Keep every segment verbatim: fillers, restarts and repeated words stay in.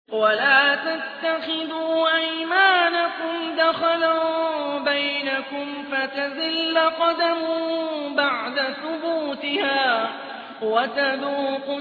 ولا تتخذوا أيمانكم دخلا بينكم فتزل قدم بعد ثبوتها وتذوقوا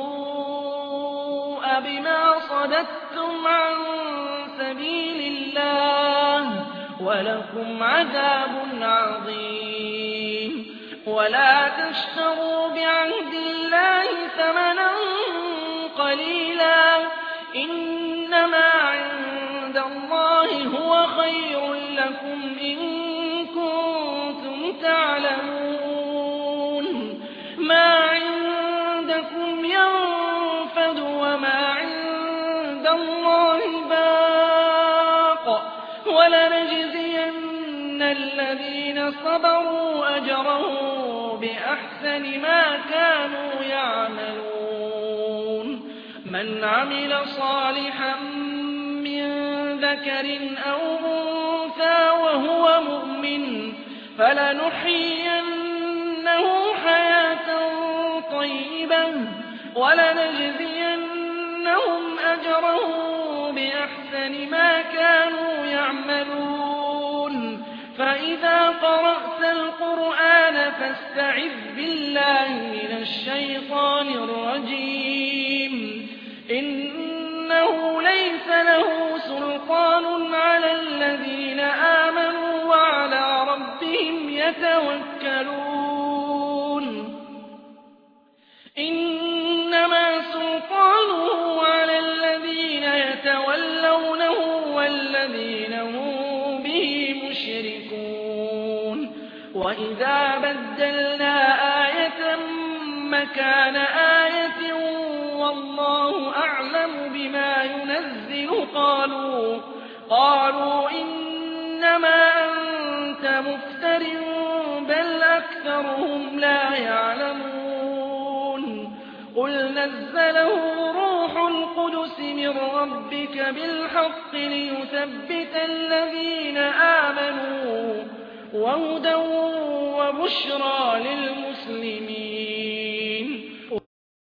السوء بما صددتم عن سبيل الله ولكم عذاب عظيم. ولا تشتروا بعهد الله ثمنا قليلا إنما عند الله هو خير لكم إن كنتم تعلمون. ما عندكم ينفد وما عند الله باق ولنجزين الذين صبروا أجرهم بأحسن ما كانوا يعملون. من عمل صالحا من ذكر أو أنثى وهو مؤمن فلنحيينه حياة طيبة ولنجزينهم أجرهم بأحسن ما كانوا يعملون. فإذا قرأت القرآن فاستعذ بالله من الشيطان الرجيم إنه ليس له سلطان على الذين آمنوا وعلى ربهم يتوكلون. إنما سلطانه على الذين يتولونه والذين هم به مشركون. وإذا بدلنا آية مكان آية والله أعلم بما ينزل قالوا قالوا إنما أنت مفتر بل أكثرهم لا يعلمون. قل نزله روح القدس من ربك بالحق ليثبت الذين آمنوا وهدى وبشرى للمسلمين.